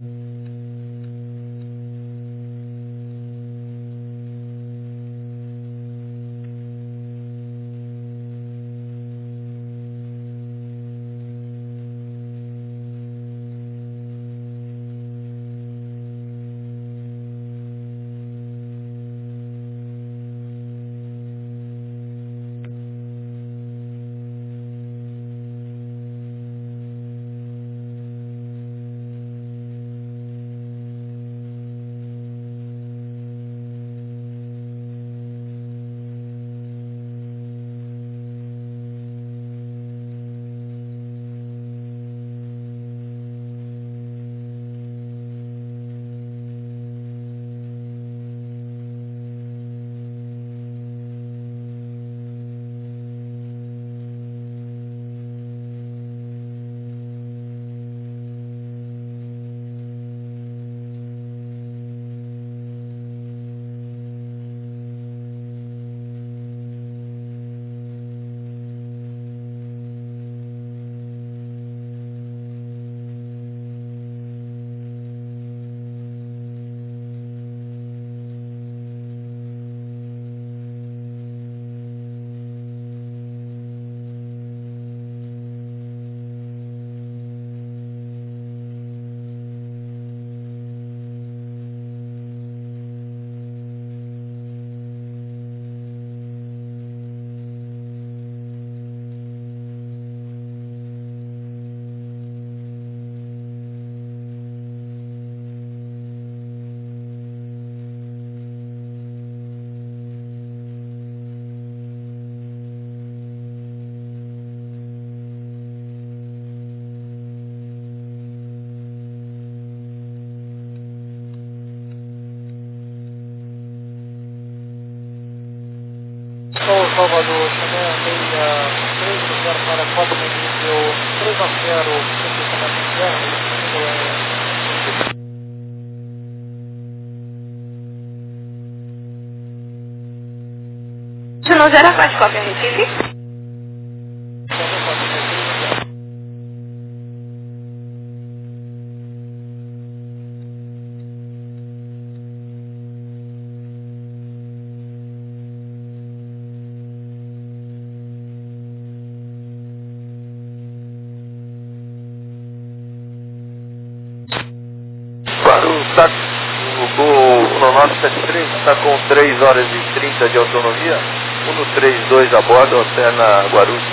Sou Salvador, também meia 3 para Copa no nível 3-0, Isso não zero mais cópia, Recife? O Gol 973 está com 3 horas e 30 de autonomia, 132 a bordo, alterna Guarulhos.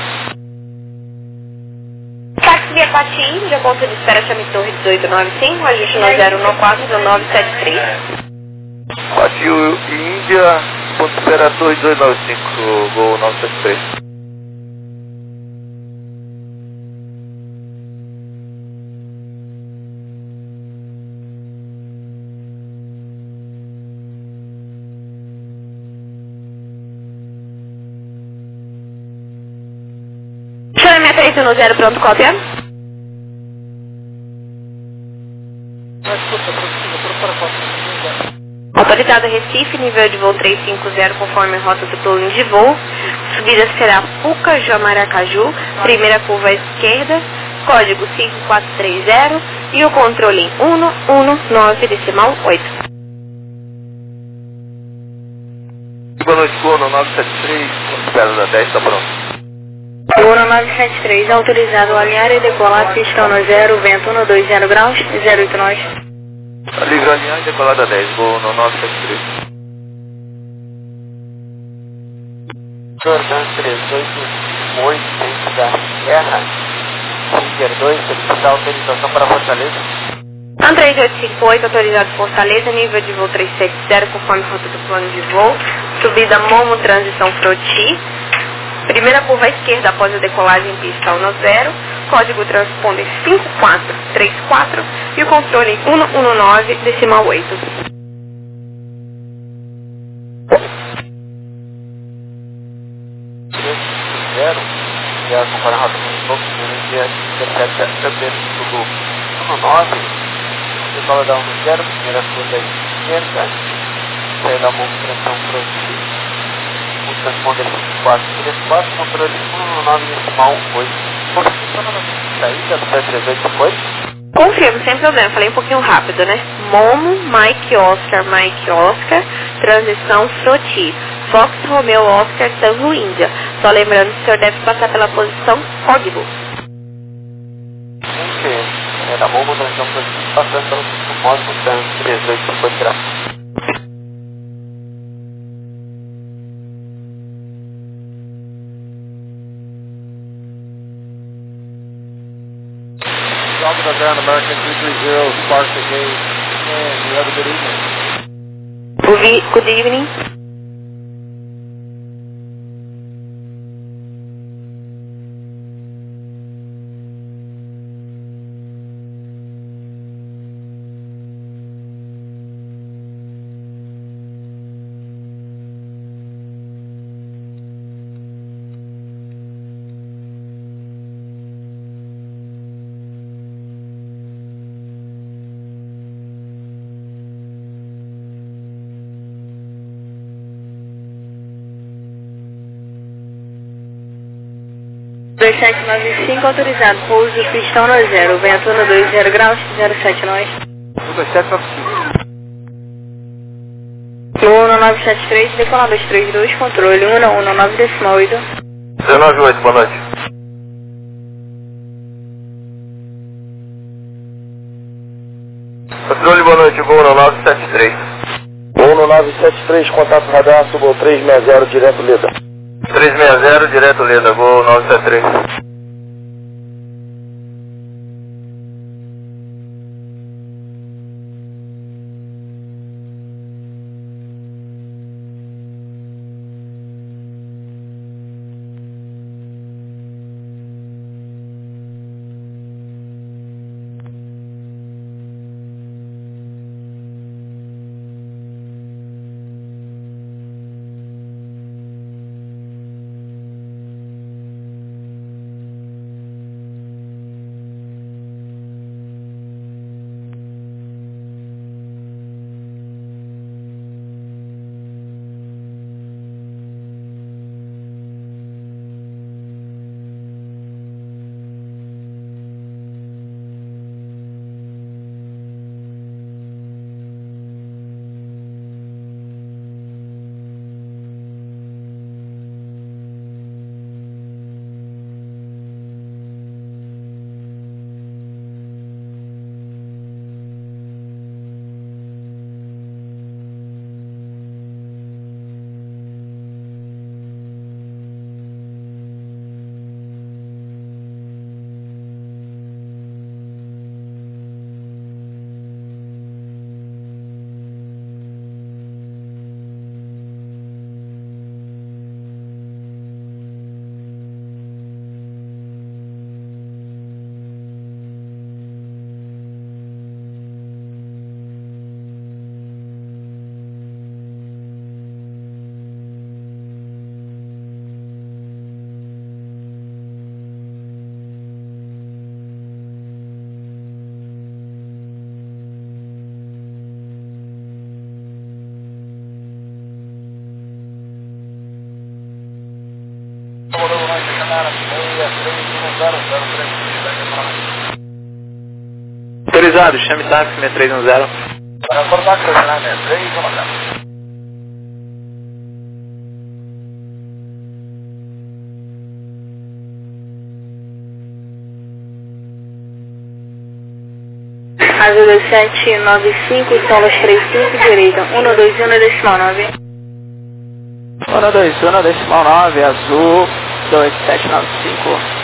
Táxi Via Patim, de ponto de espera Chame Torre 1895, ajuste no 014 do 973. Patil Índia, ponto de espera Torre 295, Gol 973. Chame 310, pronto, cópia. Autorizado Recife, nível de voo 350, conforme a rota do plano de voo. Subida será Puca, Jamaracaju, primeira curva à esquerda, código 5430 e o controle em 119 decimal 8. Boa noite, Gol 973, ponto de espera da 10, está pronto. Gol 973, autorizado a alinhar e decolar, pistão no 0, vento 120 graus, 08 nós. Livre alinhar e decolada 10, Gol 973. Jordan 388, dentro da Serra, Tiger 2, solicitar autorização para Fortaleza. AN 3858, autorizado Fortaleza, nível de voo 370, conforme rota do plano de voo. Subida Momo, transição Froti. Primeira curva à esquerda após a decolagem pista 10, código transponder 5434 e o controle 119 decimal 8. E a companhia rota do Globo, dia 17 de fevereiro do Globo 19, decola da 10, primeira curva à esquerda, saída da movimentação Froti. O transponder 5434, controle 119 decimal 8. Por que está na saída do 338 depois? Confirmo, sem problema. Falei um pouquinho rápido, né? Momo, Mike Oscar, transição Froti. Fox Romeo Oscar, Tango Índia. Só lembrando que o senhor deve passar pela posição Código. Sim, da Momo, transição Froti, passando pelo Código Tango 38 graus. Talking about Ground American 230, Sparks engaged, and you have a good evening. Good evening. Dois 795 autorizado, pouso pistão no 0, vento no 20 graus, 07 nós. 2795. No 1973, decolar 232, controle 119,8. 198, boa noite. Controle, boa noite, voo no 973. Voo no 973, contato radar, subo 360, direto Leda. 360, direto Leda, voo 973. Autorizado, chame táxi 6310. Para acordar com o 6310. Azul 2795, solos 35, direita, 121,9. 121,9, azul 2795.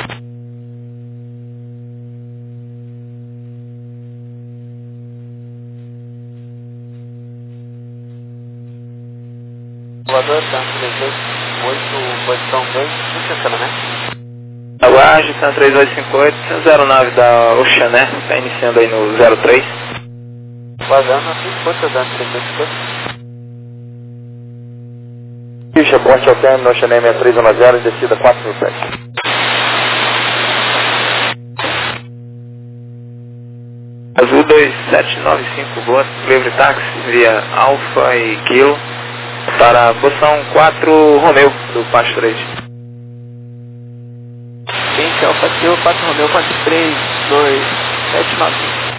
Voador, tanto 38, posição 2, estacionamento. Aguarde, San 3858, 09 da Oceané, está iniciando aí no 03. Vazando, quanto dando 3850? Ficha, porte ao término, Oceané 6310, descida 407. Azul 2795, boa, livre táxi via Alfa e Kilo para a posição 4 Romeu do Pasto 3. 20 Alfa Kilo, 4 Romeu, 432, 795.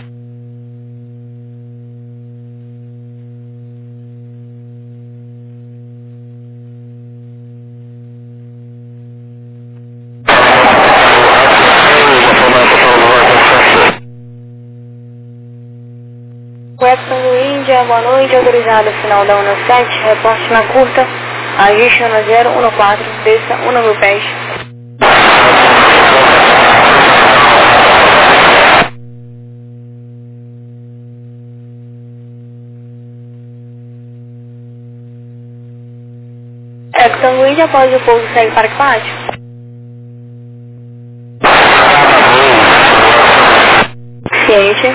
West Tango Índia, boa noite, autorizado final da 17, reporte na curta, ajuste 1014, desça 1000 pés. West Tango Índia, após o pouso, segue para que parte? Ciente.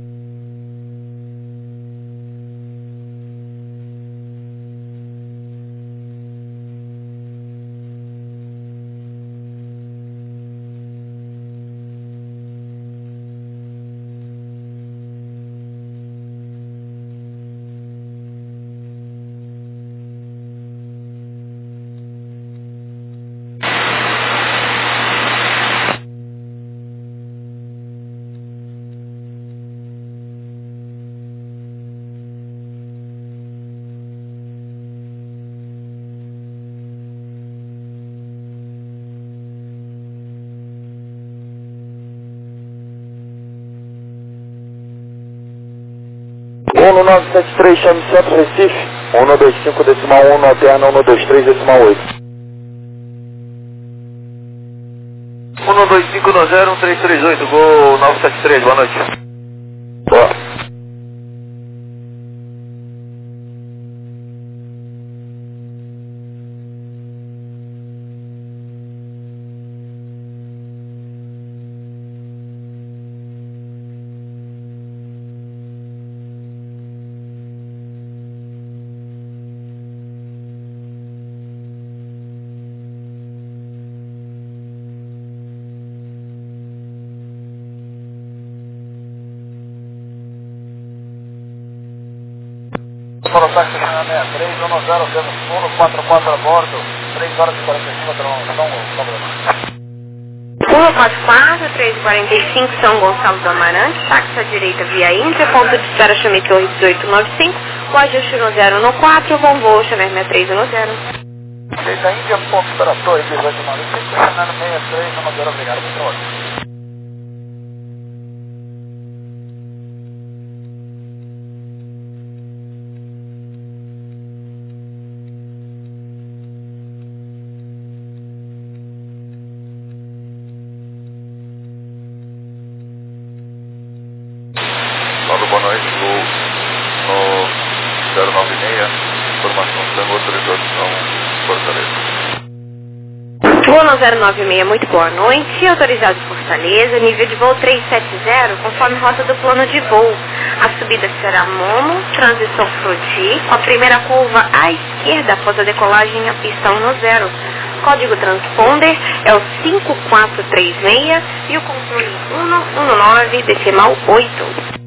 No 973, chame Centro Recife, 125 decimal 1, alterna 123 decimal 8. 12501338, Gol 973, boa noite. Boa. Para o táxi 63, 10, temos 144 a bordo, 3 horas e 45, não, 144, 345, São Gonçalo do Amarante, táxi à direita via Índia, ponto de espera Chame Torre 1895, o ajuste no 014, bom voo, Chame 6310. Direita Índia, ponto de espera Torre 1895, Chame 6310, obrigado, muito ótimo. Boa noite, Gol no 096, informação da autorização Fortaleza. Gol no 096, muito boa noite, autorizado Fortaleza, nível de voo 370, conforme rota do plano de voo. A subida será Momo, transição Frodi, a primeira curva à esquerda após a decolagem a pista 10. Código transponder é o 5436 e o controle 119 decimal 8.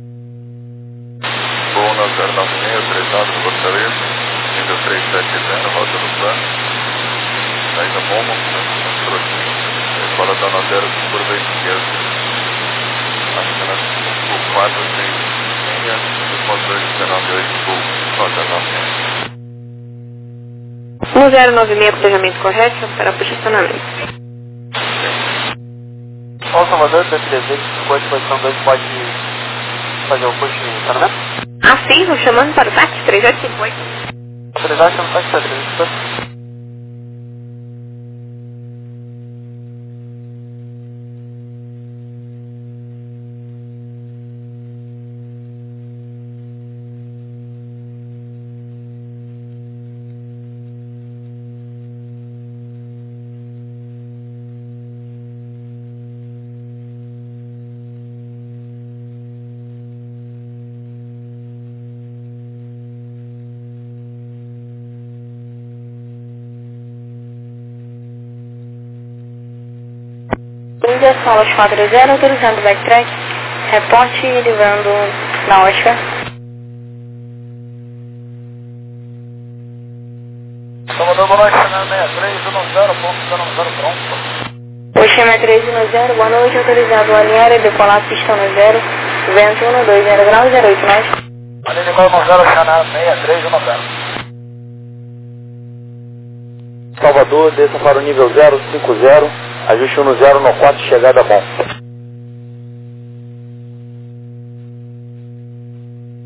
Gol no 096, autorizado Fortaleza, nível 370, rota do plano. Saída Momo, transição Frodi, escola da 10, curva esquerda. Apenas 5436, os motores 198, Gol, nota 96. 1096, planejamento correto para posicionamento. Ó, Salvador, 238, posição 2, pode fazer o push de encanamento? Assim, vou chamando para o táxi 3858. Autorizado, chama o táxi 3858. Índia, Solas 40, autorizando backtrack, reporte livrando na Oscar. Salvador, boa noite, Chame 63, 10, pronto. O Chame 310, boa noite, autorizado alinhar e decolar pista 10, vento 120 graus 08 nós. Ali de 10, Chame 63, 10. Salvador, desça para o nível 050, ajuste 10 no 4, chegada bom.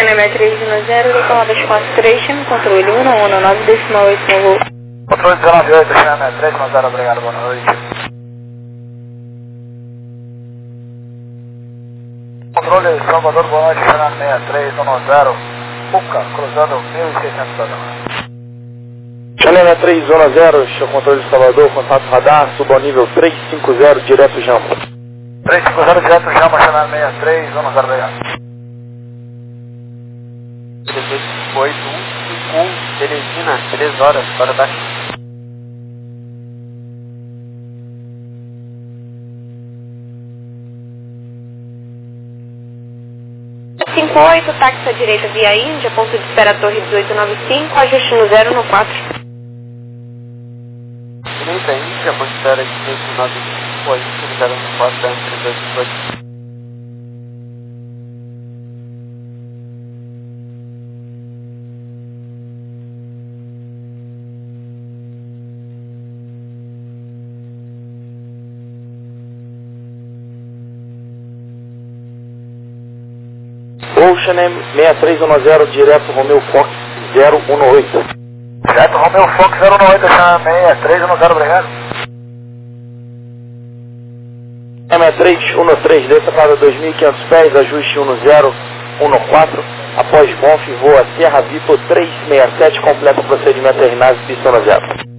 Channel 6310, decolar 243, chame controle 119,8 no voo. Controle 198, Channel 310, obrigado, boa noite. Controle Salvador, boa noite, Channel 6310, Puca, cruzando 1.600 padrão. Channel 310, controle de Salvador, contato radar, suba ao nível 350, direto Jamba. 350, direto Jamba, Channel 63, 10, obrigado. 8151, Teresina, 3 horas, fora da China. 58, táxi à direita via Índia, ponto de espera Torre 1895, ajuste no 0 no 4. Direita Índia, ponto de espera 1895, ajuste no 0 no 4, entre 228. Ocean 6310, direto Romeo Fox 018. Direto Romeo Fox 018, Ocean 6310, obrigado. 6313, desça para 2.500 pés, ajuste 1014. Após Bonf, voa Serra Vitor 367, completa o procedimento terminado, pista no 0.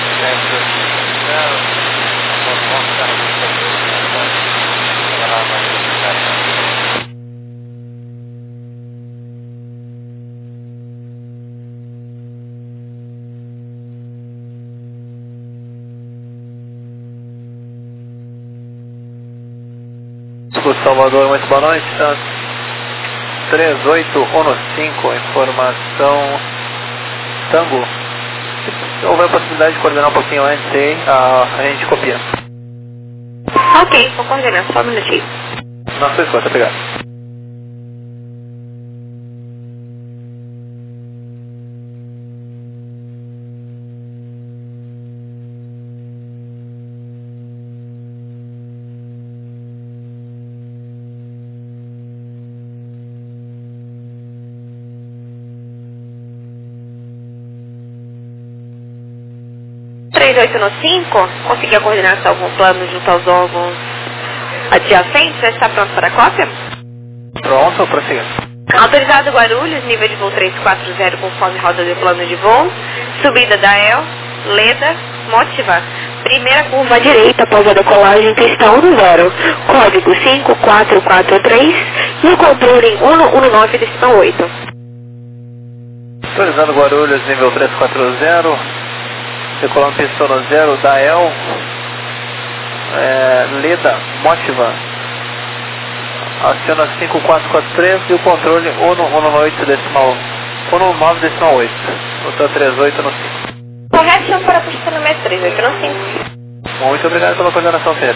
Salvador, muito boa noite, 3815, informação Tango. Se houver a possibilidade de coordenar um pouquinho antes aí, a gente copia. Ok, vou coordenar, só um minutinho. Na sua escuta, obrigado. no 5, consegui a coordenação com o plano junto aos órgãos adjacentes, já está pronto para a cópia? Pronto, prossiga. Autorizado Guarulhos, nível de voo 340 conforme roda de plano de voo, subida da El, Leda, Motiva, primeira curva à direita após a decolagem, pista 10, código 5443 e o controle 119,8. Autorizado Guarulhos, nível 340. Decolando pista no 0, Dael, Leda, Motiva, aciona 5443 e o controle 119,8. Outra 38 no 5. Correto, chamo para a pista número 38 no 5. Muito obrigado pela coordenação feita.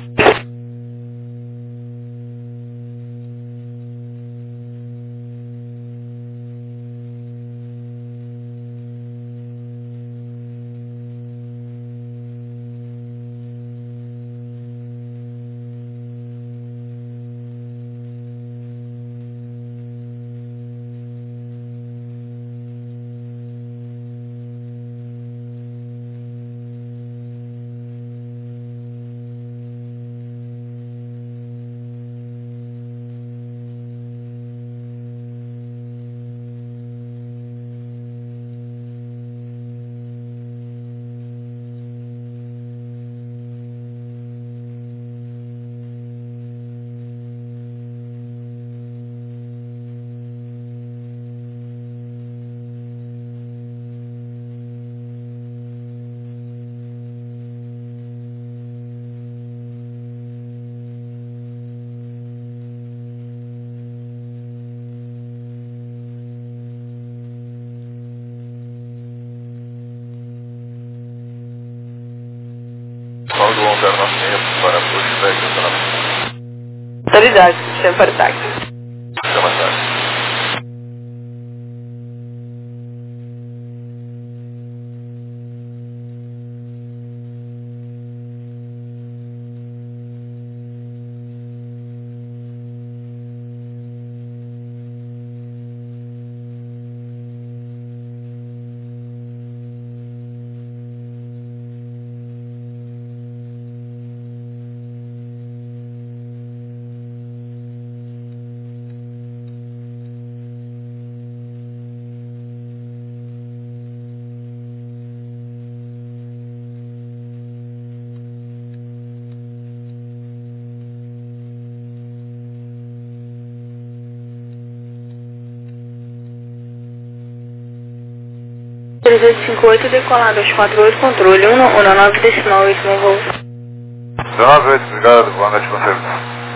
Paulo Londar Nascimento para Pushback Autoridade, chamo para o táxi. Chama táxi. 3858, decolado 248, controle 119 decimal 8 no voo. 198, obrigado, boa noite, conselho.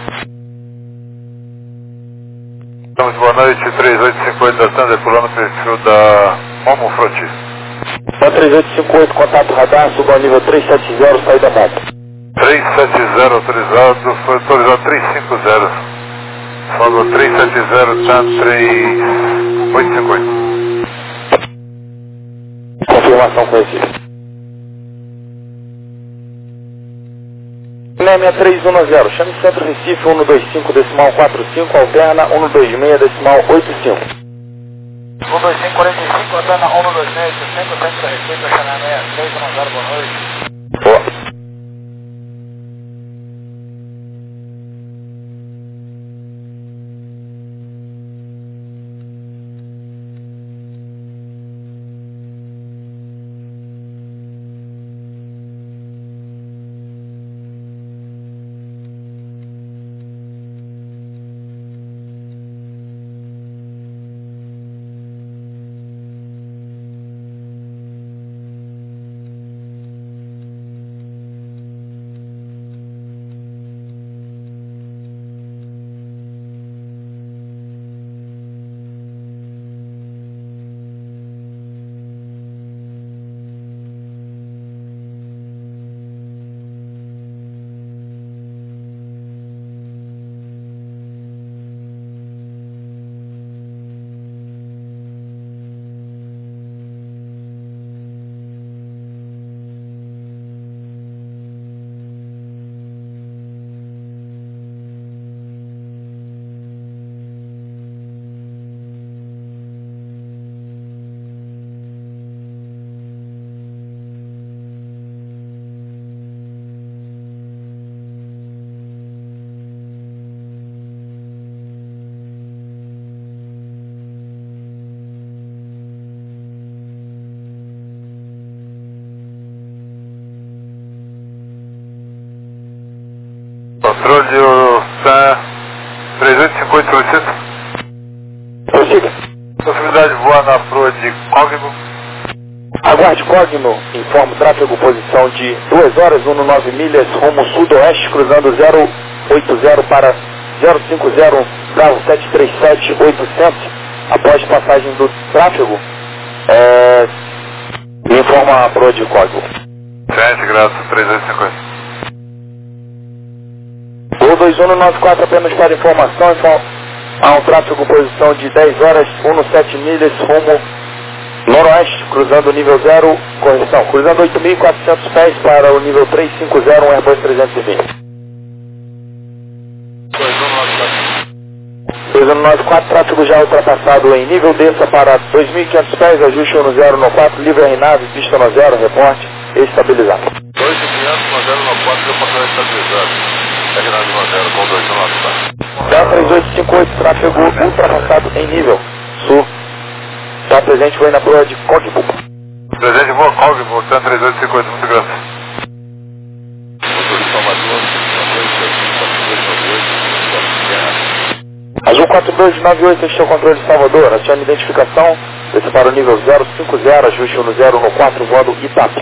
Estamos, boa noite, 3858 da Thunder, pulando o perfil da Momo Froti. 3858, contato radar, suba ao nível 370, saída moto. 370 autorizado, foi autorizado 350. Falou 370, tá 3858. Confirmação conhecida. 66310, chame Centro Recife 125 decimal 45, alterna 126 decimal 85. 12545, alterna 126, 85, Centro Recife, Xané 6310, boa noite. Boa. Controle o SAM 3858 solicita. Prossiga. Possibilidade de voar na proa de Cogno. Aguarde Cogno, informa o tráfego posição de 2 horas 19 milhas, rumo sudoeste, cruzando 080 para 050, Bravo 737 800, após passagem do tráfego, informa a proa de Cogno. 7 graus, 3850. O 2194 apenas para informação, há um tráfego posição de 10 horas 17 milhas, rumo noroeste, cruzando o nível 0, correção, cruzando 8.400 pés para o nível 350, um Airbus 320. 2194, tráfego já ultrapassado em nível, desça para 2.500 pés, ajuste no 094, livre a nave, pista no 0, reporte, estabilizado. 2.500, 094, o controle estabilizado. Segue na 0, com 294. Delta 3858, tráfego ultrapassado em nível, sul. Está presente, foi na proa de Cogbo. Presente, voa Cogbo, SAM 3858, muito graças. Motor de Salvador, Azul 4298, este é o controle de Salvador, acione identificação, desce para o nível 050, ajuste no 014, voando Itapi.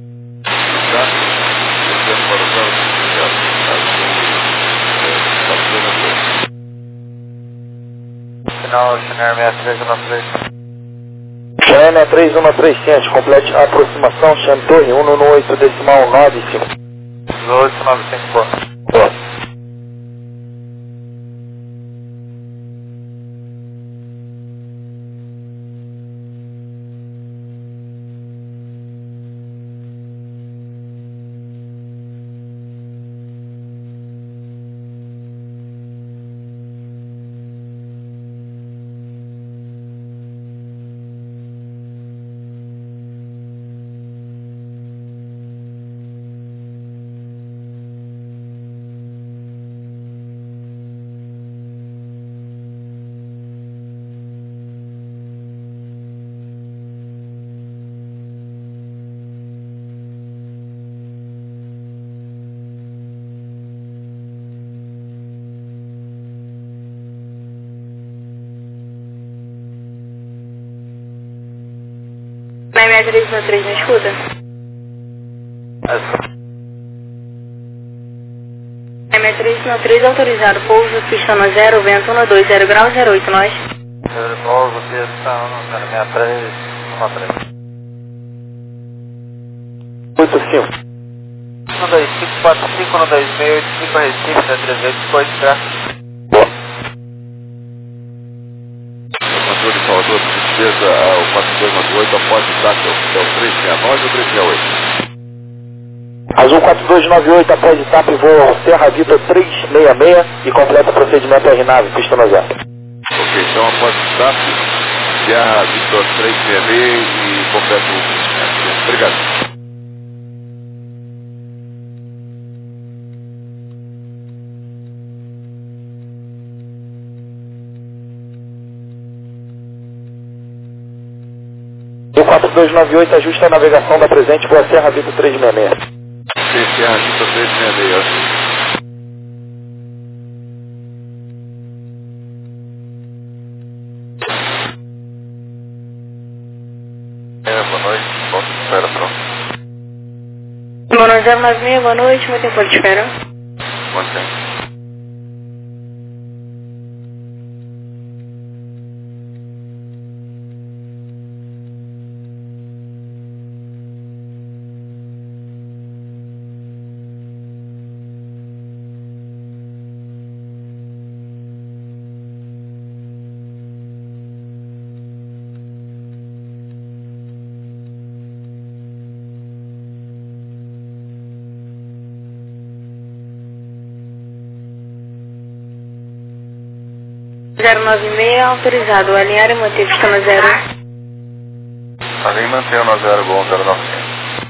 Final, Xané 6313. China 3113, ciente, complete a aproximação, chame torre 118 decimal 95. 1895, boa. Boa. 6393, me escuta? 6393, autorizado, pouso, pista no 0, vento 120 graus, 08, nós. Pouso, pista 163, 85. 12545, 12685, Recife, da 308, tráfego. Controle de Salvador, despesa ao 4298, após o TAP, é o 369 ou 368? Azul 4298, após de TAP, voa ao Serra Vitor 366 e completa o procedimento RNAV, pista no 0. Ok, então após o TAP, Serra Vitor 366 e completa o procedimento. Obrigado. O 4298 ajusta a navegação da presente, voa Serra Vitor 366. Serra Vitor 366. Boa noite, ponto de espera, pronto. Mano 096, boa noite, muito tempo de espera. Quanto tempo? Zero 96, autorizado, alinhar e manter pista no 0. Além mantendo a 0, bom 095.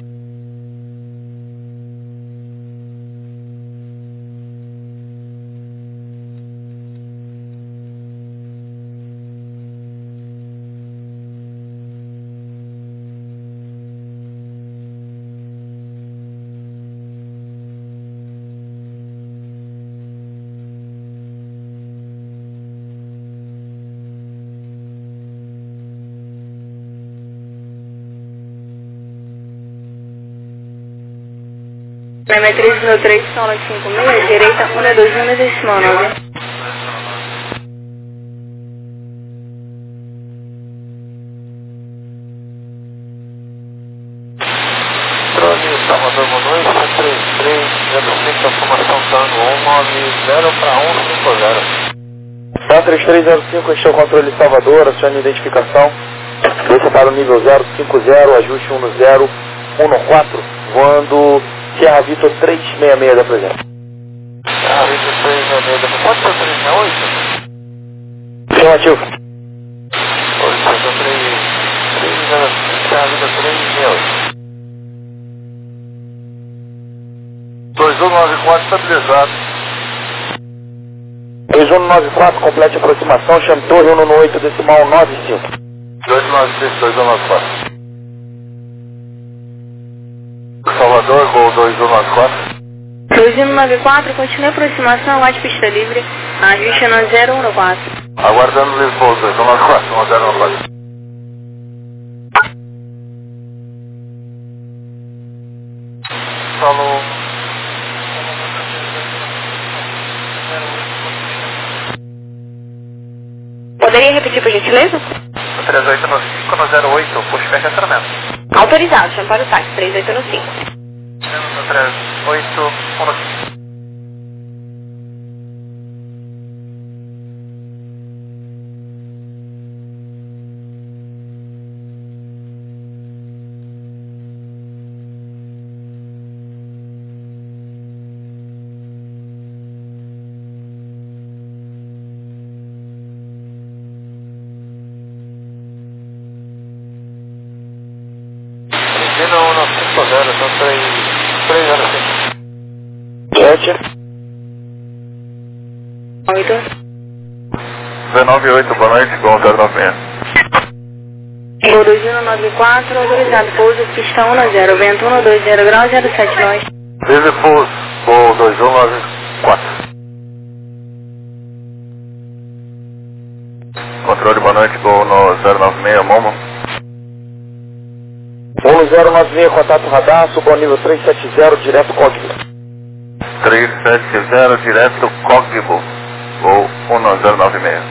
Na 393, sola 56, direita 121, decimal 9. Drone Salvador, boa noite, 133, 05, a formação Tango 190 para 150. Tá 3305, este é o controle de Salvador, acione a identificação. Desça para o nível 050, ajuste 1014, voando Serra Vitor 366 da presente. Serra Vitor 366, pode ser 368? Afirmativo. Oi, Serra Vitor 368. 2194 estabilizado. 2194, complete a aproximação, chame torre 118, decimal 95. 296, 2194. Salvador, gol 2194. 2194, continue a aproximação, lá de pista livre, ajuste no 014. Aguardando Lisboa, 2194, 1094. Falou. Poderia repetir, por gentileza? 3895 no 08, puxa para estacionamento. Autorizado, chame para o táxi, 3895. 38, 15. Não, 50, são 3 horas sim. 7. 8. 198, boa noite, gol 096. Gol 2194, autorizado, pouso, pista 10, vento 120 graus, 07 nós. Vive Pulse, gol 2194. Controle, boa noite, gol no 096, Momo. Polo 096, contato radar, suba ao nível 370, direto código. 370, direto Cognibo, ou 1096.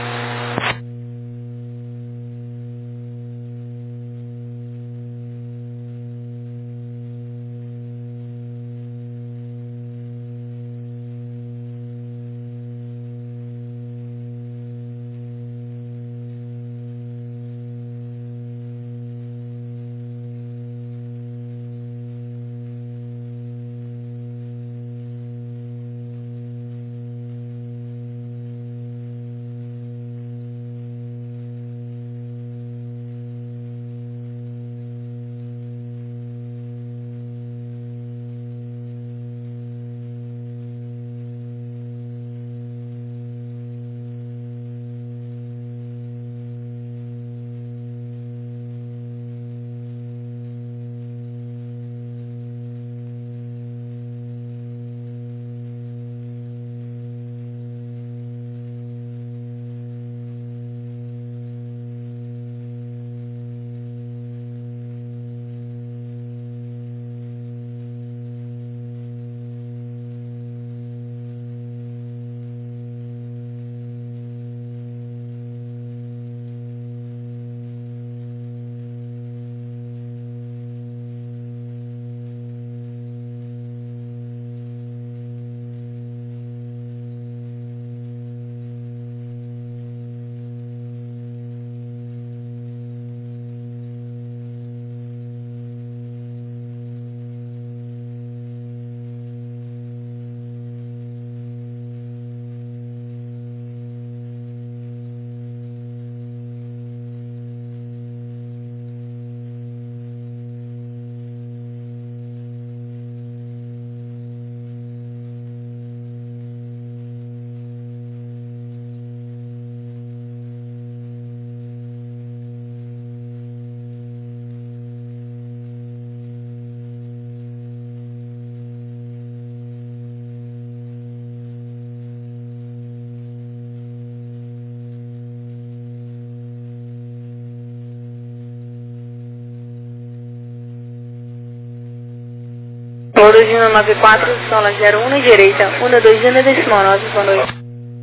Polo 294, sola 01, direita 121, decimal 9, boa noite.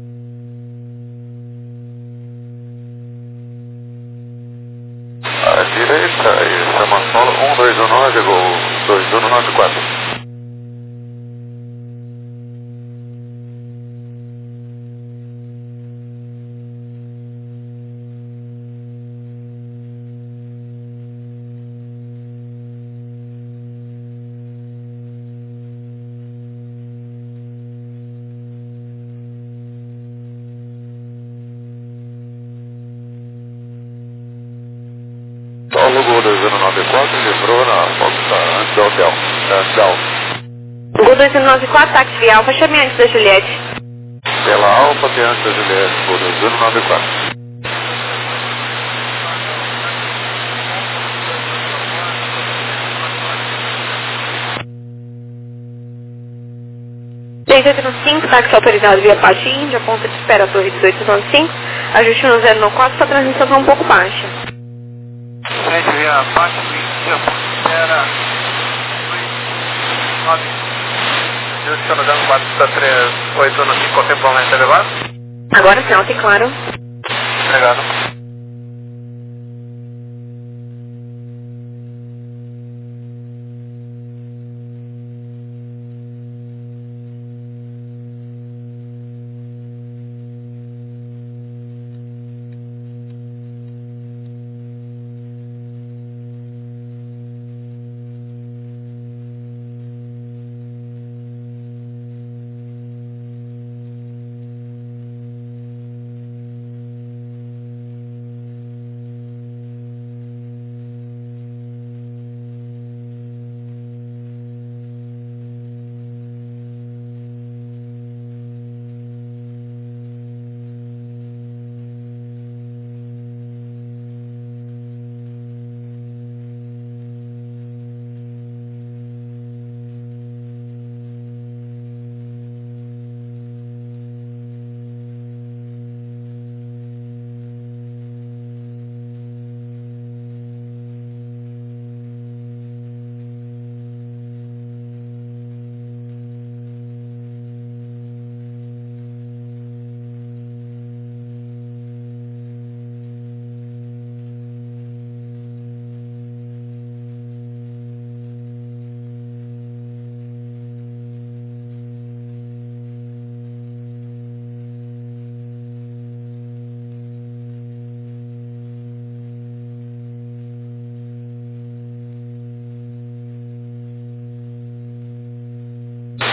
À direita, e Samasola 1219, gol 2194. Paulo Gol 2094, lembrou na antes do hotel. Gol 2094, táxi via Alfa, chame antes da Juliette. Pela Alfa, tem antes da Juliette, Gol 2094. Cinco, táxi autorizado via Pati Índia, ponta de espera, torre 1895, ajuste no 094, sua transmissão está um pouco baixa. Frente via Pati Índia, ponta de espera, 9. Ajuste no 04381, contemporâneo elevado. Agora sim, alto e claro. Obrigado.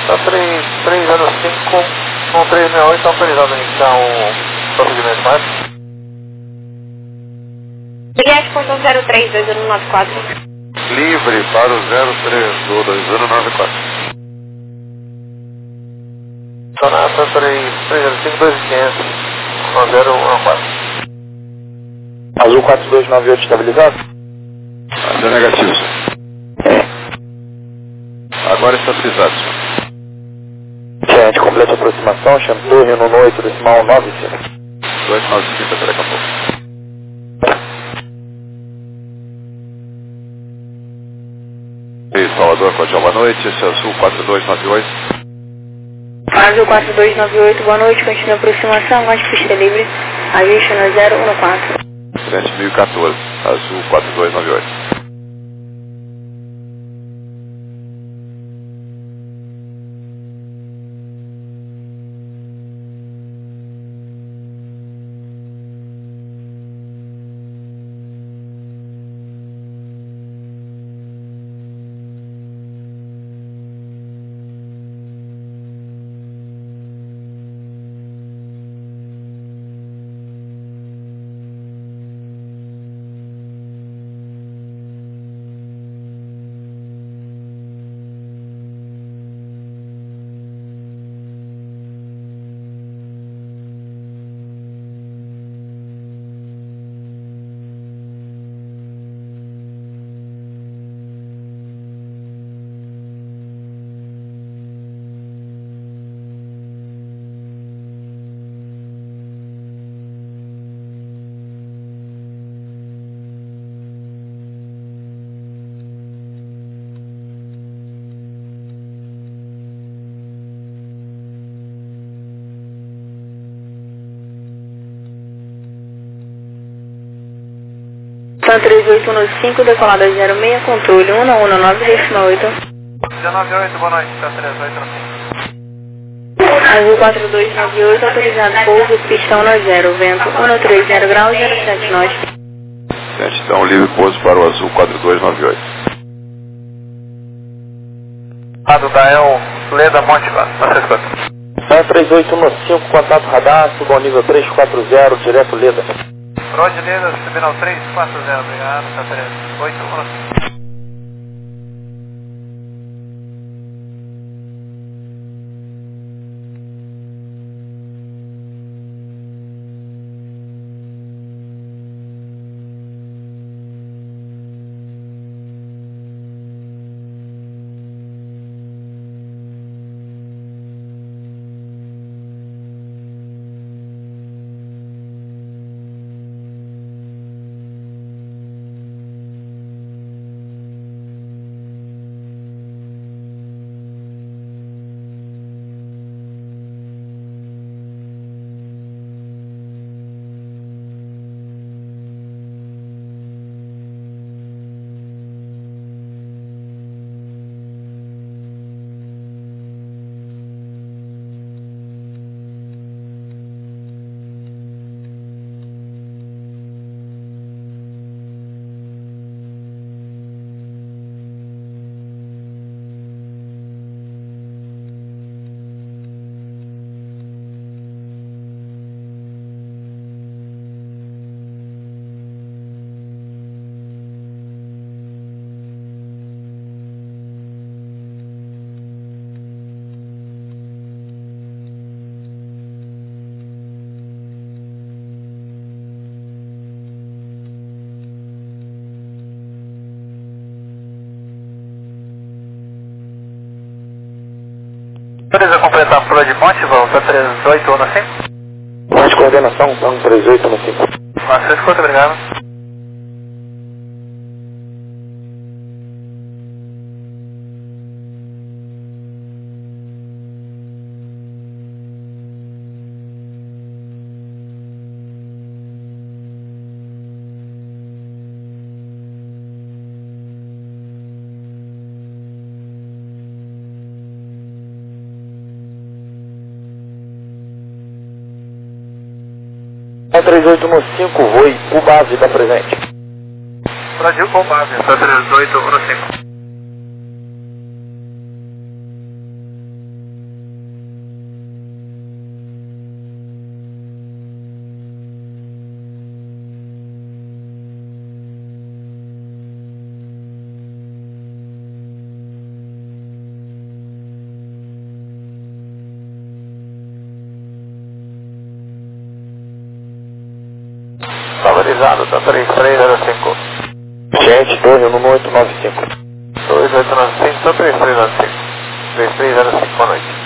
Tá 305 com 368, está autorizado a iniciar o procedimento, mais. Juliette, ponto 032094. Livre para o 032094. Sonata 305 2500 1014. Azul 4298 estabilizado? Mas é negativo, senhor. Agora estabilizado, senhor. Gente, completa a aproximação, Chantor, Reno 8, decimal 95. 295, até daqui a pouco. E Salvador, Cordial, boa noite. Esse é Azul 4298. Azul 4298, boa noite, continua a aproximação, aguarde pista livre, ajuste no 014. Frente 1014, Azul 4298. São 3815, decolada 06, controle 119, decimal 8. 198, boa noite, está 3815. Azul 4298, autorizado pouso, pista 10, vento 130 graus, 07 norte. Então, livre pouso para o Azul 4298. Lado da El Leda Monte, você escuta. 3815, contato radar, suba ao nível 340, direto Leda. Road Leda, terminal 340, obrigado, está 3815. Beleza, completar a fura de ponte, volta 3815. Mais coordenação, banco 3815. Você escuta, obrigado. É 3815, voe, o base da presente. Brasil com base, está 3815. autorizado, tá 3305. Gente, 21895. 2895, tá 3305. 3305, boa noite.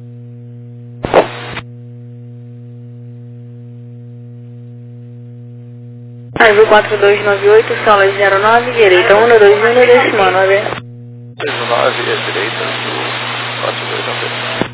Azul 4298, sola 09, direita 121, decimal 9. 19 e a direita do 4298.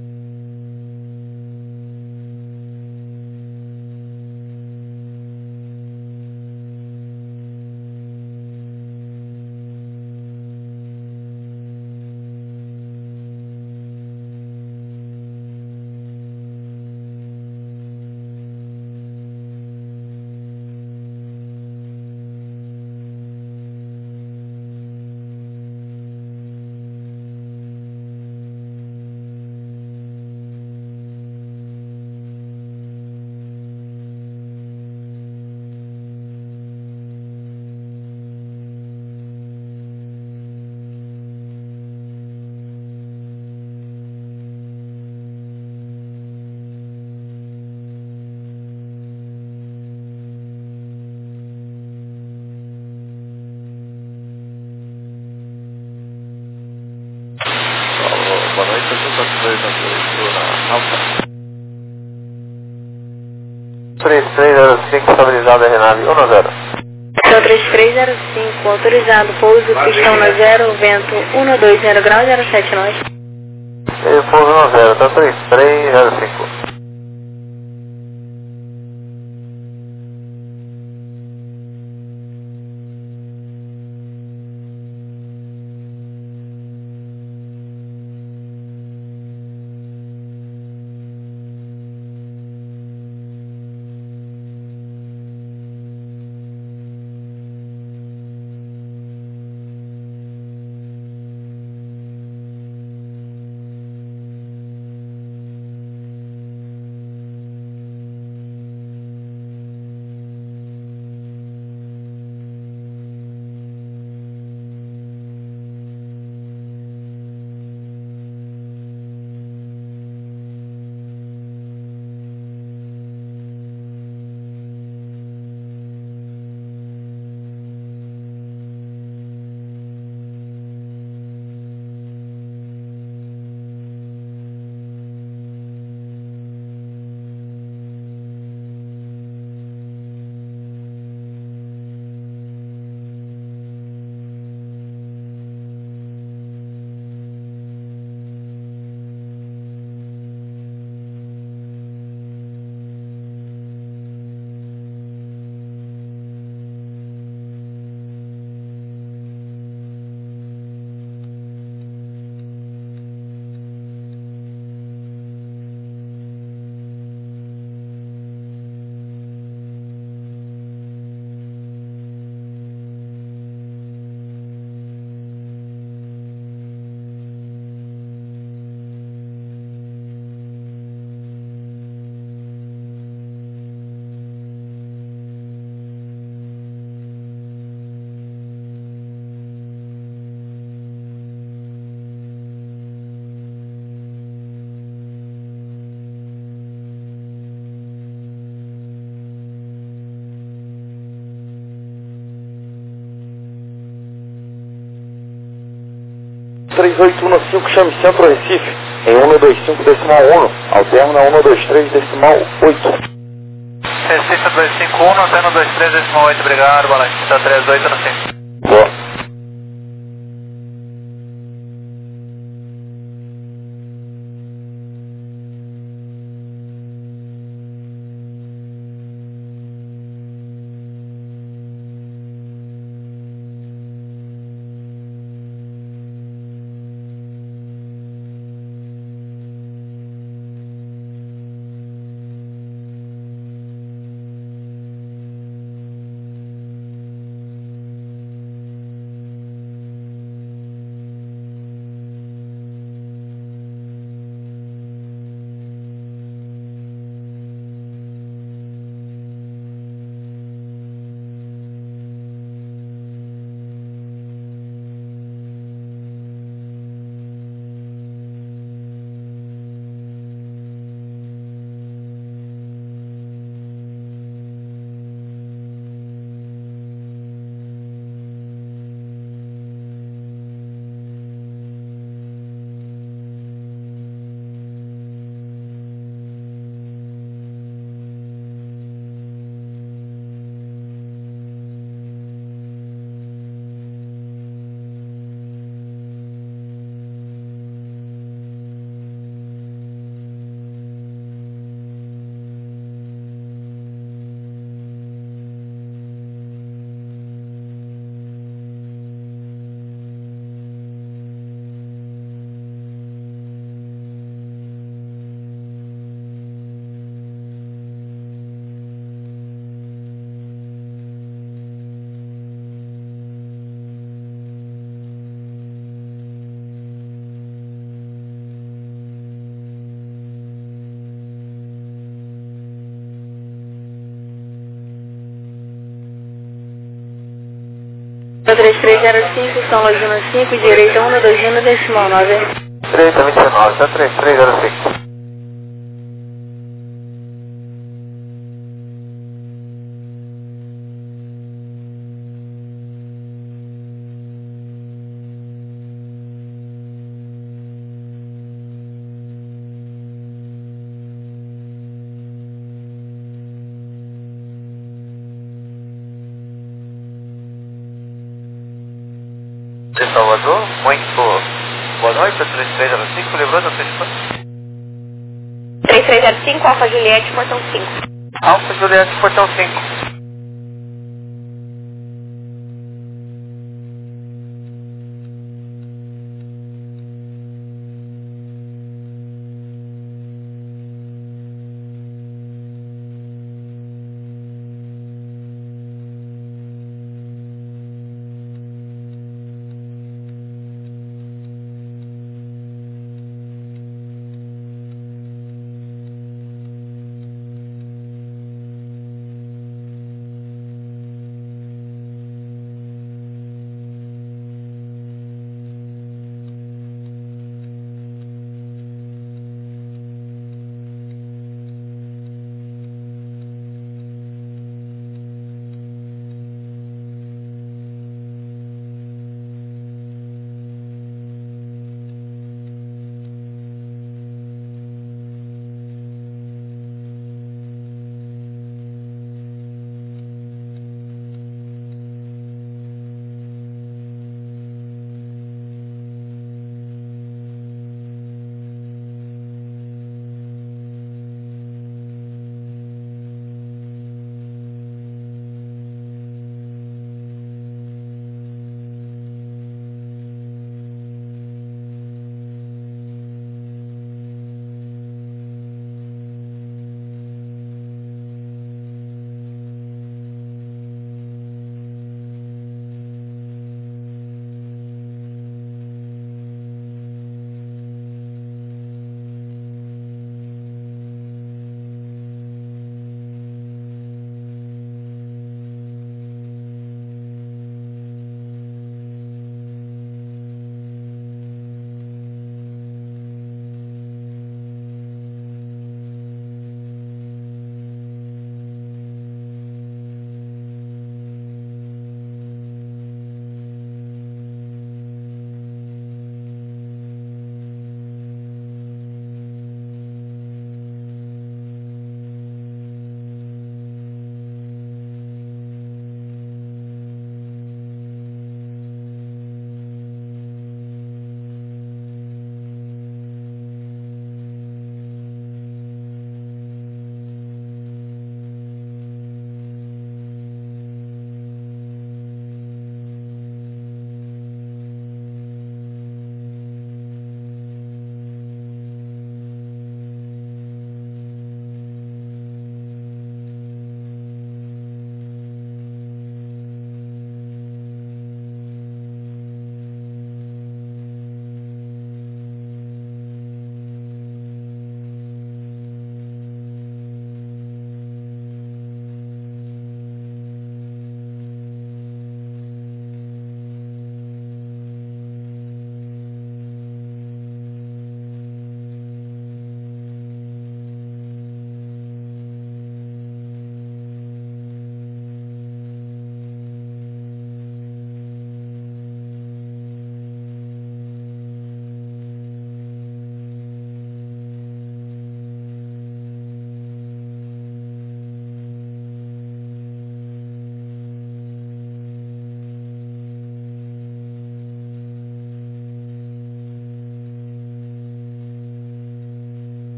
Boa noite, Azul 4298 na Alfa. 3305, estabilizado RNAV 10. São 3305, autorizado, pouso, pistão no 0, vento 120 graus, 07 nós. Ele pouso 10, tá 3305. Chame Centro Recife, em 125 decimal 1, ao término 123 decimal 8. Recife 251, antena 23 decimal 8, obrigado, boa noite, tá 3805. Boa. 3305, São Laguna 5, direita 1, 2 decimal 9. 3029, tá 3305. De Salvador, muito boa noite, 3305, lembrou da sua esposa? 3305, Alfa Juliette, portão 5. Alfa Juliette, portão 5.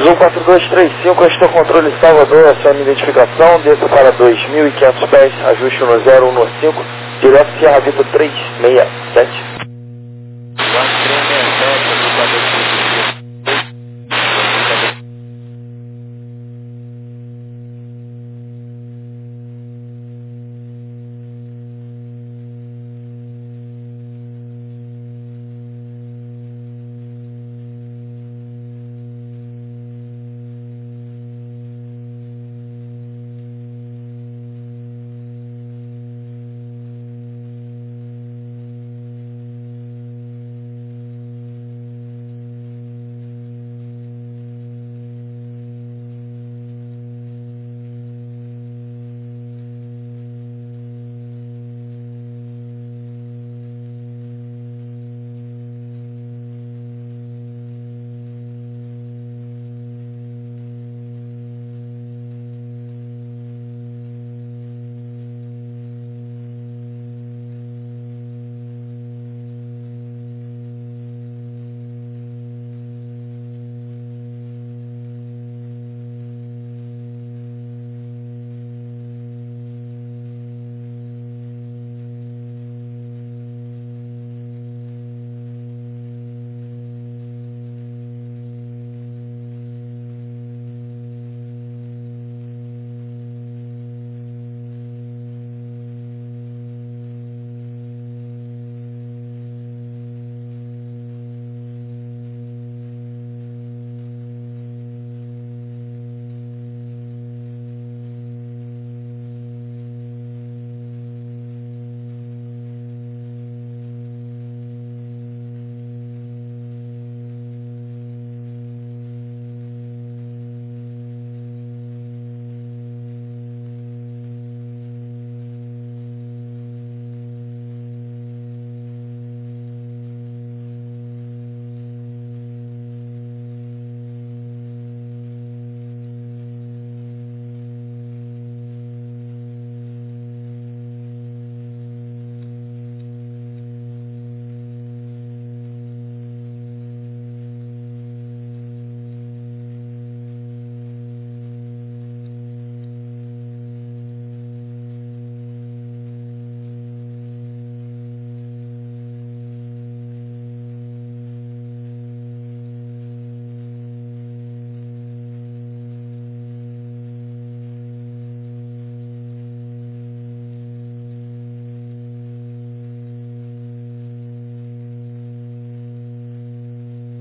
Azul 4235, este é o controle Salvador, acione identificação, desça para 2.500 pés, ajuste no 0115, direto Sierra Vitor 367.